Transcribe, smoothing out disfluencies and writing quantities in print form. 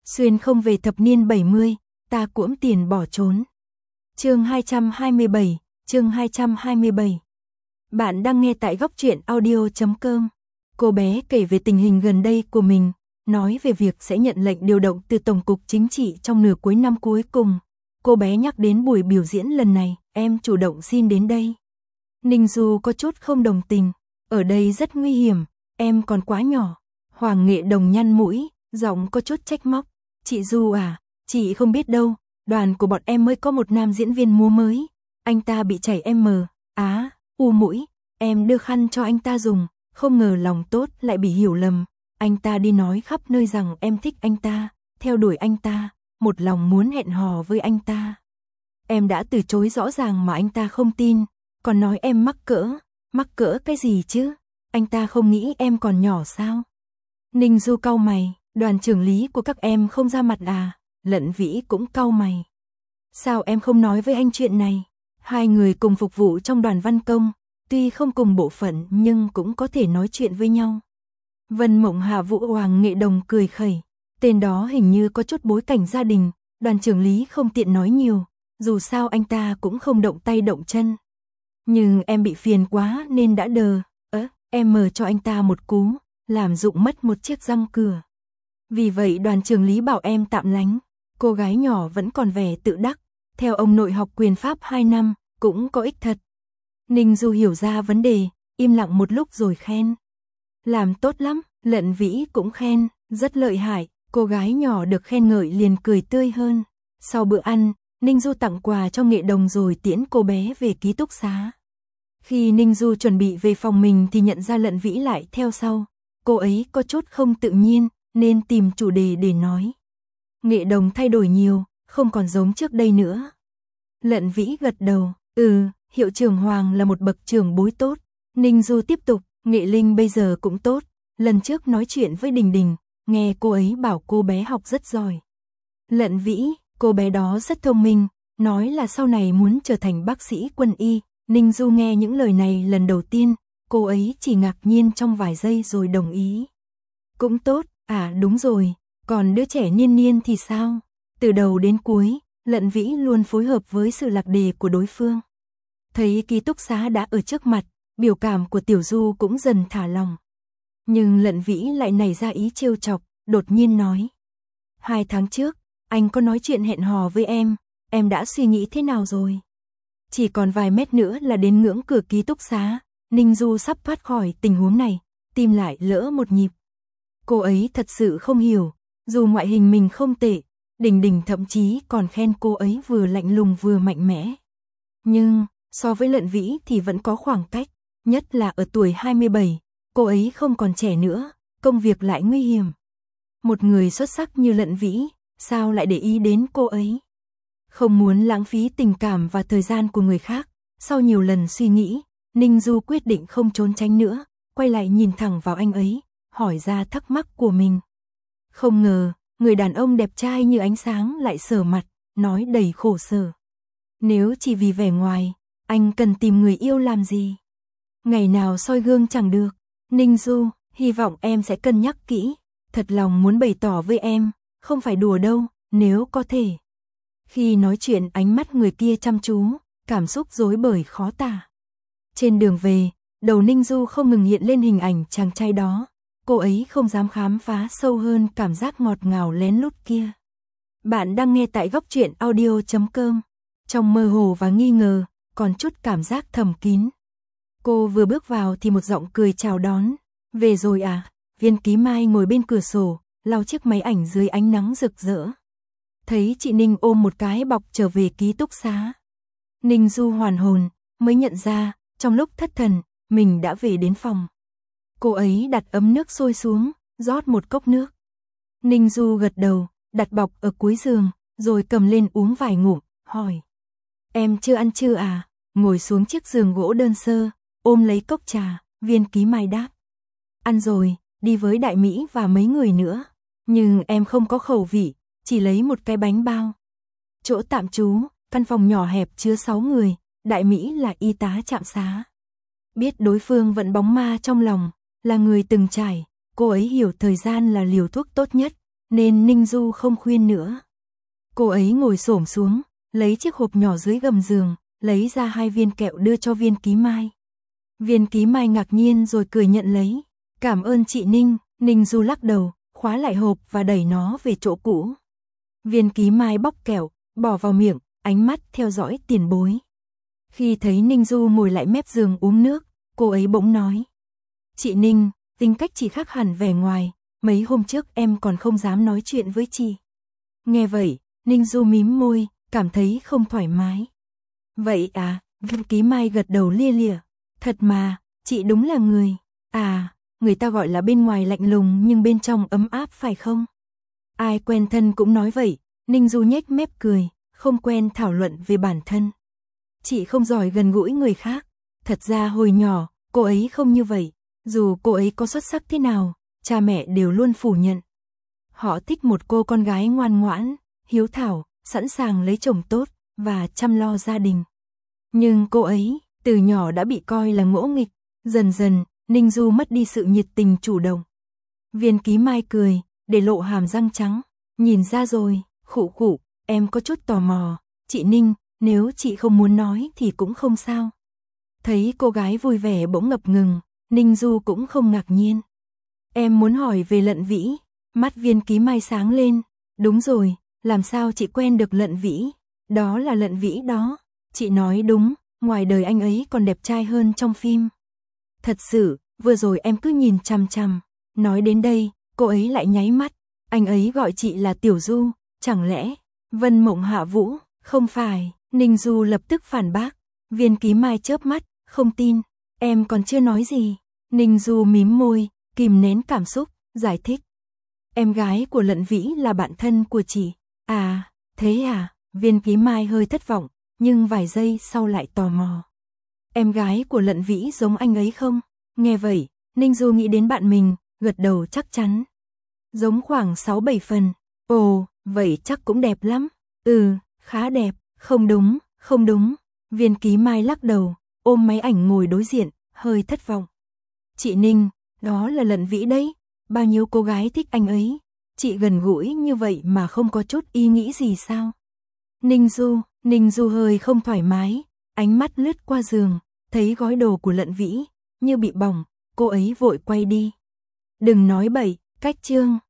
Xuyên không về thập niên 70, ta cuỗm tiền bỏ trốn. Chương 227, chương 227. Bạn đang nghe tại góc truyện audio.com. Cô bé kể về tình hình gần đây của mình, nói về việc sẽ nhận lệnh điều động từ Tổng cục Chính trị trong nửa cuối năm cuối cùng. Cô bé nhắc đến buổi biểu diễn lần này, em chủ động xin đến đây. Ninh Du có chút không đồng tình, ở đây rất nguy hiểm, em còn quá nhỏ. Hoàng Nghệ Đồng nhăn mũi, giọng có chút trách móc. Chị Du à, chị không biết đâu, đoàn của bọn em mới có một nam diễn viên múa mới. Anh ta bị chảy u mũi, em đưa khăn cho anh ta dùng, không ngờ lòng tốt lại bị hiểu lầm. Anh ta đi nói khắp nơi rằng em thích anh ta, theo đuổi anh ta, một lòng muốn hẹn hò với anh ta. Em đã từ chối rõ ràng mà anh ta không tin, còn nói em mắc cỡ cái gì chứ, anh ta không nghĩ em còn nhỏ sao? Ninh Du cau mày, đoàn trưởng lý của các em không ra mặt à? Lận Vĩ cũng cau mày. Sao em không nói với anh chuyện này? Hai người cùng phục vụ trong đoàn văn công, tuy không cùng bộ phận nhưng cũng có thể nói chuyện với nhau. Vân Mộng Hạ Vũ Hoàng Nghệ Đồng cười khẩy, tên đó hình như có chút bối cảnh gia đình, đoàn trưởng lý không tiện nói nhiều, dù sao anh ta cũng không động tay động chân. Nhưng em bị phiền quá nên đã đờ, em mờ cho anh ta một cú, làm rụng mất một chiếc răng cửa. Vì vậy đoàn trưởng lý bảo em tạm lánh, cô gái nhỏ vẫn còn vẻ tự đắc, theo ông nội học quyền pháp 2 năm, cũng có ích thật. Ninh Du hiểu ra vấn đề, im lặng một lúc rồi khen. Làm tốt lắm, Lận Vĩ cũng khen, rất lợi hại, cô gái nhỏ được khen ngợi liền cười tươi hơn. Sau bữa ăn, Ninh Du tặng quà cho Nghệ Đồng rồi tiễn cô bé về ký túc xá. Khi Ninh Du chuẩn bị về phòng mình thì nhận ra Lận Vĩ lại theo sau, cô ấy có chút không tự nhiên, nên tìm chủ đề để nói. Nghệ Đồng thay đổi nhiều, không còn giống trước đây nữa. Lận Vĩ gật đầu, hiệu trưởng Hoàng là một bậc trưởng bối tốt. Ninh Du tiếp tục, Nghệ Linh bây giờ cũng tốt. Lần trước nói chuyện với Đình Đình, nghe cô ấy bảo cô bé học rất giỏi. Lận Vĩ, cô bé đó rất thông minh, nói là sau này muốn trở thành bác sĩ quân y. Ninh Du nghe những lời này lần đầu tiên, cô ấy chỉ ngạc nhiên trong vài giây rồi đồng ý. Cũng tốt, đúng rồi, còn đứa trẻ Niên Niên thì sao? Từ đầu đến cuối, Lận Vĩ luôn phối hợp với sự lạc đề của đối phương. Thấy ký túc xá đã ở trước mặt, biểu cảm của Tiểu Du cũng dần thả lòng. Nhưng Lận Vĩ lại nảy ra ý trêu chọc, đột nhiên nói. 2 tháng trước, anh có nói chuyện hẹn hò với em đã suy nghĩ thế nào rồi? Chỉ còn vài mét nữa là đến ngưỡng cửa ký túc xá, Ninh Du sắp thoát khỏi tình huống này, tim lại lỡ một nhịp. Cô ấy thật sự không hiểu, dù ngoại hình mình không tệ, Đình Đình thậm chí còn khen cô ấy vừa lạnh lùng vừa mạnh mẽ. Nhưng, so với Lận Vĩ thì vẫn có khoảng cách, nhất là ở tuổi 27, cô ấy không còn trẻ nữa, công việc lại nguy hiểm. Một người xuất sắc như Lận Vĩ, sao lại để ý đến cô ấy? Không muốn lãng phí tình cảm và thời gian của người khác, sau nhiều lần suy nghĩ, Ninh Du quyết định không trốn tránh nữa, quay lại nhìn thẳng vào anh ấy, hỏi ra thắc mắc của mình. Không ngờ, người đàn ông đẹp trai như ánh sáng lại sờ mặt, nói đầy khổ sở. Nếu chỉ vì vẻ ngoài, anh cần tìm người yêu làm gì? Ngày nào soi gương chẳng được. Ninh Du, hy vọng em sẽ cân nhắc kỹ, thật lòng muốn bày tỏ với em, không phải đùa đâu, nếu có thể. Khi nói chuyện ánh mắt người kia chăm chú, cảm xúc rối bời khó tả. Trên đường về, đầu Ninh Du không ngừng hiện lên hình ảnh chàng trai đó, cô ấy không dám khám phá sâu hơn cảm giác ngọt ngào lén lút kia. Bạn đang nghe tại góc truyện audio.com. Trong mơ hồ và nghi ngờ, còn chút cảm giác thầm kín. Cô vừa bước vào thì một giọng cười chào đón. Về rồi à? Viên Ký Mai ngồi bên cửa sổ, lau chiếc máy ảnh dưới ánh nắng rực rỡ. Thấy chị Ninh ôm một cái bọc trở về ký túc xá. Ninh Du hoàn hồn, mới nhận ra, trong lúc thất thần, mình đã về đến phòng. Cô ấy đặt ấm nước sôi xuống, rót một cốc nước. Ninh Du gật đầu, đặt bọc ở cuối giường, rồi cầm lên uống vài ngụm, hỏi. Em chưa ăn chưa à? Ngồi xuống chiếc giường gỗ đơn sơ, ôm lấy cốc trà, Viên Ký Mai đáp. Ăn rồi, đi với Đại Mỹ và mấy người nữa. Nhưng em không có khẩu vị, chỉ lấy một cái bánh bao. Chỗ tạm trú, căn phòng nhỏ hẹp chứa 6 người, Đại Mỹ là y tá trạm xá. Biết đối phương vẫn bóng ma trong lòng, là người từng trải, cô ấy hiểu thời gian là liều thuốc tốt nhất, nên Ninh Du không khuyên nữa. Cô ấy ngồi xổm xuống, lấy chiếc hộp nhỏ dưới gầm giường, lấy ra 2 viên kẹo đưa cho Viên Ký Mai. Viên Ký Mai ngạc nhiên rồi cười nhận lấy. Cảm ơn chị Ninh. Ninh Du lắc đầu, khóa lại hộp và đẩy nó về chỗ cũ. Viên Ký Mai bóc kẹo, bỏ vào miệng, ánh mắt theo dõi tiền bối. Khi thấy Ninh Du ngồi lại mép giường uống nước, cô ấy bỗng nói. Chị Ninh, tính cách chị khác hẳn vẻ ngoài, mấy hôm trước em còn không dám nói chuyện với chị. Nghe vậy, Ninh Du mím môi, cảm thấy không thoải mái. Vậy à, Viên Ký Mai gật đầu lia lịa. Thật mà, chị đúng là người. À, người ta gọi là bên ngoài lạnh lùng nhưng bên trong ấm áp phải không? Ai quen thân cũng nói vậy. Ninh Du nhếch mép cười, không quen thảo luận về bản thân. Chị không giỏi gần gũi người khác. Thật ra hồi nhỏ, cô ấy không như vậy. Dù cô ấy có xuất sắc thế nào, cha mẹ đều luôn phủ nhận. Họ thích một cô con gái ngoan ngoãn, hiếu thảo, sẵn sàng lấy chồng tốt và chăm lo gia đình. Nhưng cô ấy, từ nhỏ đã bị coi là ngỗ nghịch. Dần dần, Ninh Du mất đi sự nhiệt tình chủ động. Viên Ký Mai cười, để lộ hàm răng trắng. Nhìn ra rồi, khụ khụ, em có chút tò mò. Chị Ninh, nếu chị không muốn nói thì cũng không sao. Thấy cô gái vui vẻ bỗng ngập ngừng, Ninh Du cũng không ngạc nhiên. Em muốn hỏi về Lận Vĩ. Mắt Viên Ký Mai sáng lên. Đúng rồi, làm sao chị quen được Lận Vĩ? Đó là Lận Vĩ đó. Chị nói đúng, ngoài đời anh ấy còn đẹp trai hơn trong phim. Thật sự, vừa rồi em cứ nhìn chằm chằm. Nói đến đây, cô ấy lại nháy mắt. Anh ấy gọi chị là Tiểu Du, chẳng lẽ Vân Mộng Hạ Vũ? Không phải. Ninh Du lập tức phản bác. Viên Ký Mai chớp mắt, không tin. Em còn chưa nói gì. Ninh Du mím môi, kìm nén cảm xúc, giải thích. Em gái của Lận Vĩ là bạn thân của chị. À, thế à? Viên Ký Mai hơi thất vọng, nhưng vài giây sau lại tò mò. Em gái của Lận Vĩ giống anh ấy không? Nghe vậy, Ninh Du nghĩ đến bạn mình, gật đầu chắc chắn. Giống khoảng 6-7 phần. Ồ, vậy chắc cũng đẹp lắm. Ừ, khá đẹp. Không đúng, không đúng. Viên Ký Mai lắc đầu, ôm máy ảnh ngồi đối diện, hơi thất vọng. Chị Ninh, đó là Lận Vĩ đấy. Bao nhiêu cô gái thích anh ấy. Chị gần gũi như vậy mà không có chút ý nghĩ gì sao? Ninh Du hơi không thoải mái, ánh mắt lướt qua giường, thấy gói đồ của Lận Vĩ, như bị bỏng, cô ấy vội quay đi. Đừng nói bậy, cách chương.